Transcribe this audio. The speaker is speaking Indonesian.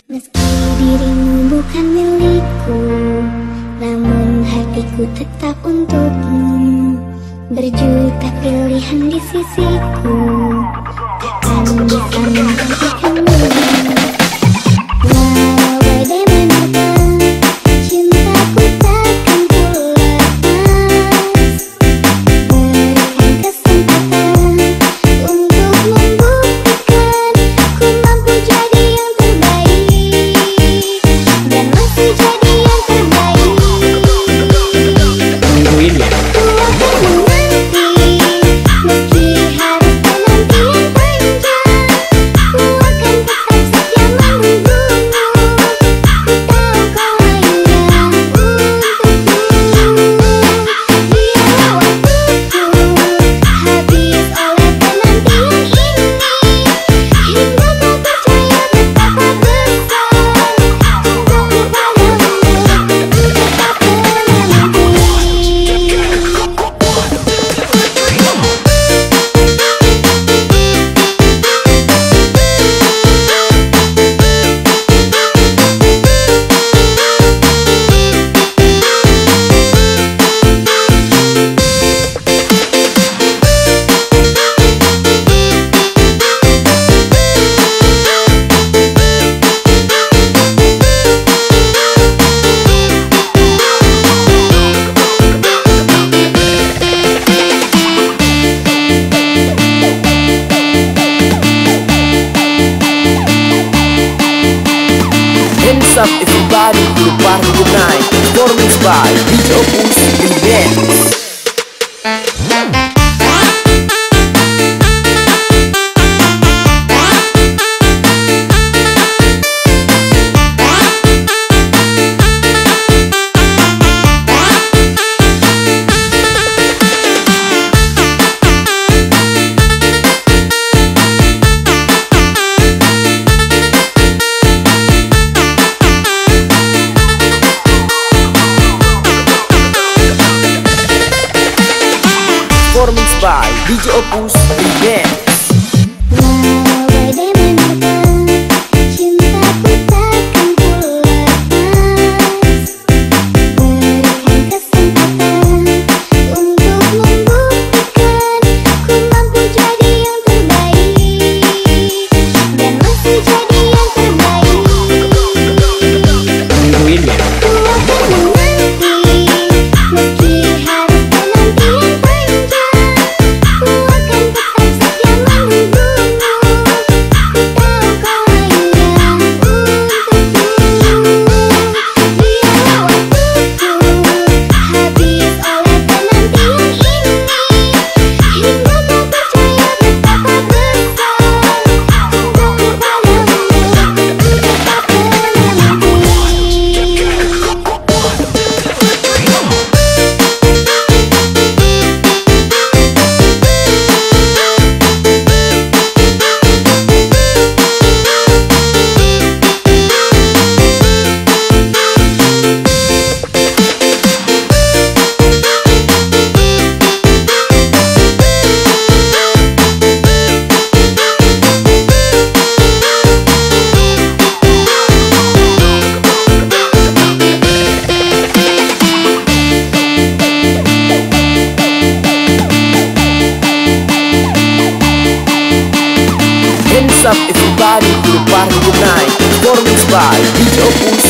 Meski dirimu bukan milikku, namun hatiku tetap untukmu. Berjuta pilihan di sisiku, takkan bisa menggantikanmu. Walau bagaimanapun cintaku takkan ku lepas. Berikan kesempatan untuk membuktikan ku mampu jadi yang terbaik, dan masih jadi yang terbaik. Tungguin ya. Meski harus penantian panjang, ku akan tetap setia menunggumu. Ku tahu kau hanya untukku. Biarlah waktuku habis oleh penantian ini, hingga kau percaya betapa besar cintaku padamu. Tetap menanti. Hands up everybody to the party tonight. Performance by DJ Opus Remix. Performance by DJ Opus Remix. Walau bagaimanapun cintaku takkan ku lepas. Berikan kesempatan untuk membuktikan ku mampu jadi yang terbaik, dan masih jadi yang terbaik. Tungguin ya. Ku akan menanti, meski harus penantian panjang. Ku akan tetap setia menunggumu. Ku tahu kau hanya untukku. Biarlah waktuku habis oleh penantian ini, hingga kau percaya betapa besar cintaku padamu. Tetap menanti. Hands up everybody to the party tonight. Performance by DJ Opus